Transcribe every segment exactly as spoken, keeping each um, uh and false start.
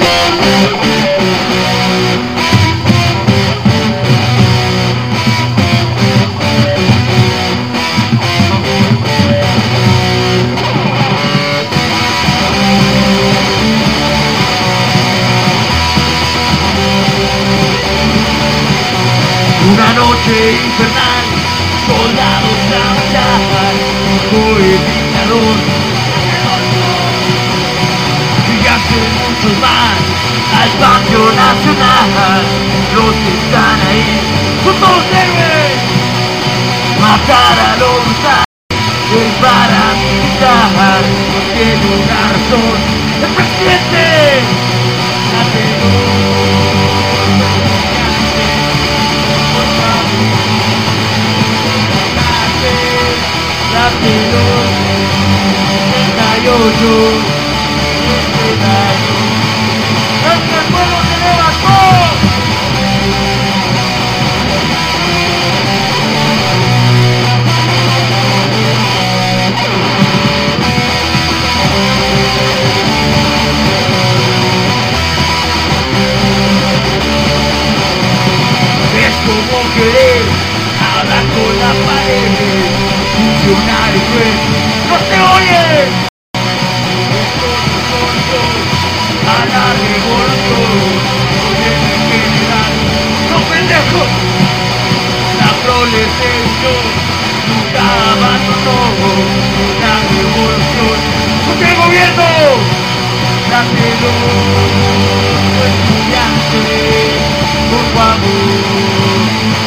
Una noche infernal, soldados a bailar, hijo el dictador. Y hacen muchos más al patio nacional. Los que están ahí son todos héroes. Matar a los brutal es paramilitar. No tiene una razón el presidente. La setenta y ocho, este año, es que el pueblo se levantó. Es como querer hablar con la pared. Funcionario pues, no se oye. Esto no soy yo, a la revolución, gobierno en general, no pendejos. La proletariat nunca abandonó la revolución, porque el gobierno la quedó. Estudiantes, por favor,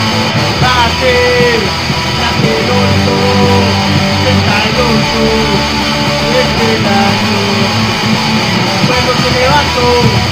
mate. setenta y ocho, este año, el pueblo se levantó.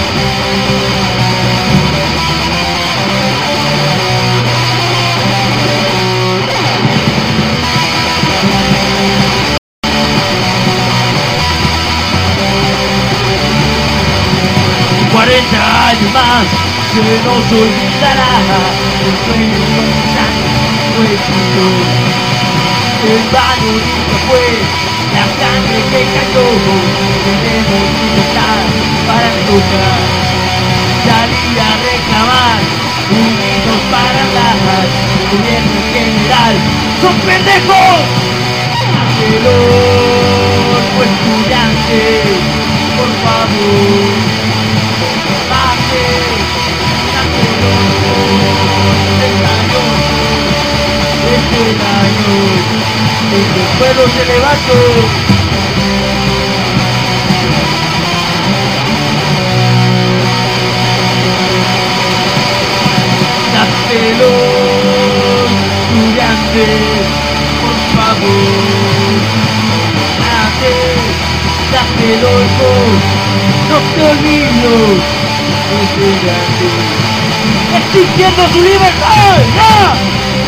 cuarenta años más, se nos olvidará el sueño constante fue tuyo. El vano nunca fue la sangre que cayó. Tenemos libertad para luchar, salir a reclamar, unidos para hablar. El gobierno en general son pendejos. Hacelo, tu estudiante, por favor. Pase, hacelo, este año, el pueblo se levantó. Dáselo, estudiantes, por favor. Hace, dáselo vos, no te olvides, estudiantes, exigiendo su libertad, ¡ya!